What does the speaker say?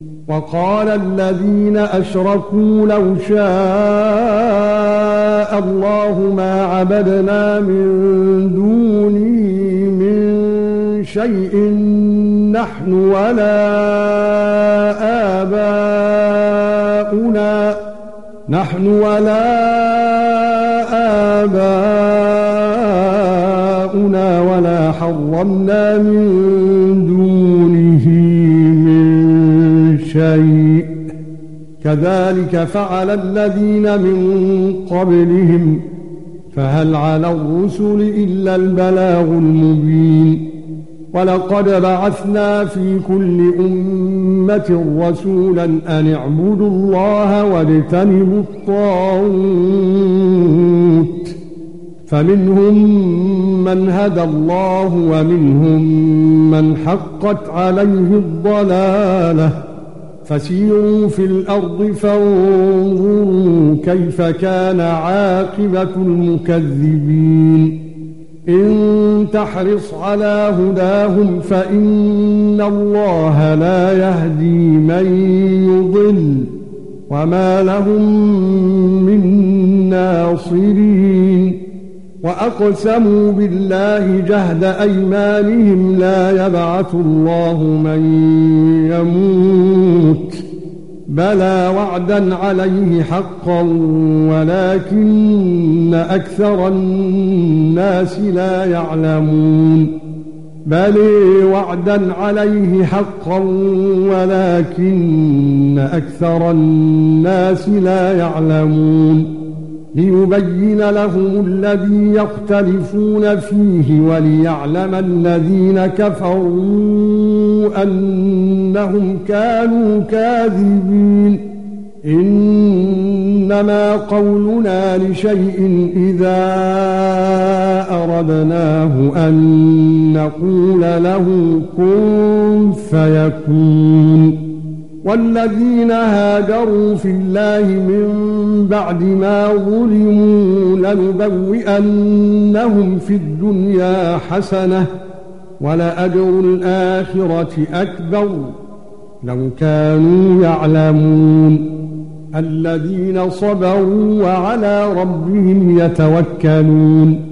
وقال الذين أشركوا لو شاء الله ما عبدنا من دونه من شيء نحن ولا آباؤنا ولا حرمنا من دونه من شيء كذلك فعل الذين من قبلهم فهل على الرسل إلا البلاغ المبين ولقد بعثنا في كل أمة رسولا أن اعبدوا الله واجتنبوا الطاغوت فمنهم من هدى الله ومنهم من حقت عليه الضلالة فسيروا في الأرض فانظروا كيف كان عاقبة المكذبين إن تحرص على هداهم فإن الله لا يهدي من يضل وما لهم من ناصرين وأقسموا بالله جهد أيمانهم لا يبعث الله من يموت بلى وعدا عليه حقا ولكن أكثر الناس لا يعلمون بل وعدا عليه حقا ولكن أكثر الناس لا يعلمون ليبين لهم الذي يختلفون فيه وليعلم الذين كفروا أنهم كانوا كاذبين إنما قولنا لشيء إذا أردناه أن نقول له كن فيكون والذين هاجروا في الله من بعد ما ظلموا لنبوئنهم في الدنيا حسنة ولأجر الآخرة أكبر لو كانوا يعلمون الذين صبروا وعلى ربهم يتوكلون